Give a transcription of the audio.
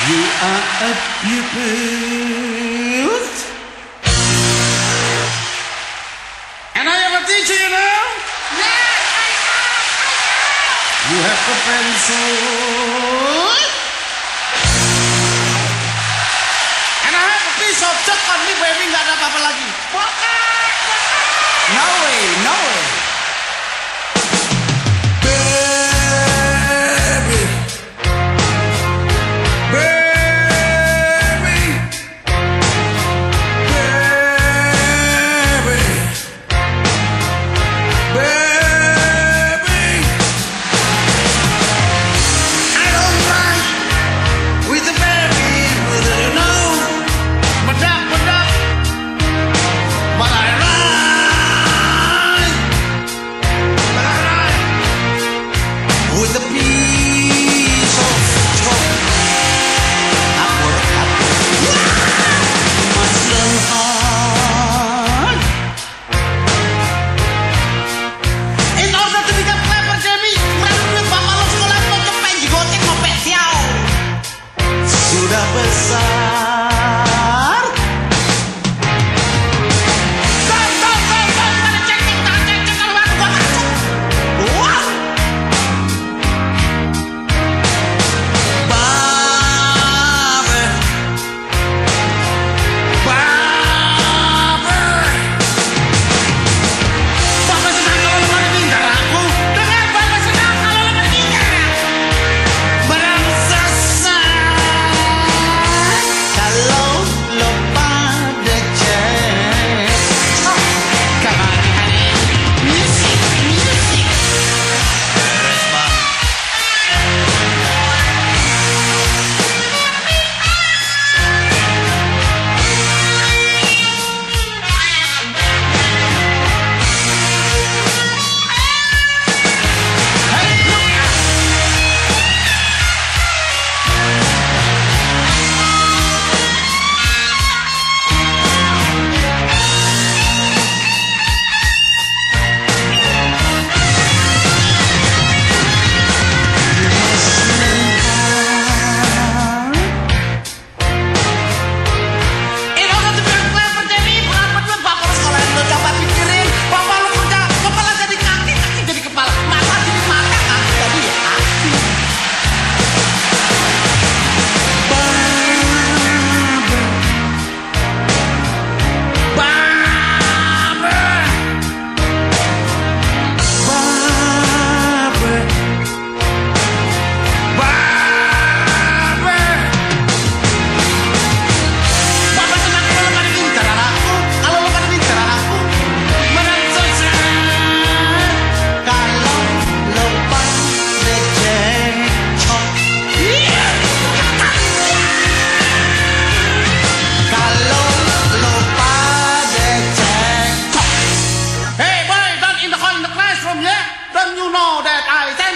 You are a pupil, and I am a teacher, you know. Yes, You have a pencil, and I have a piece of chalk on me, baby. Nggak ada apa-apa lagi. No way, no way. Sudah besar. pada cek kalau aku gua masuk. Wah. Babe. Bapak senang kalau lu pada pintar aku. Dengar, Bapak senang kalau lu pada pintar. Barang sesat kalau lo pada cek. Music. Don't you know that I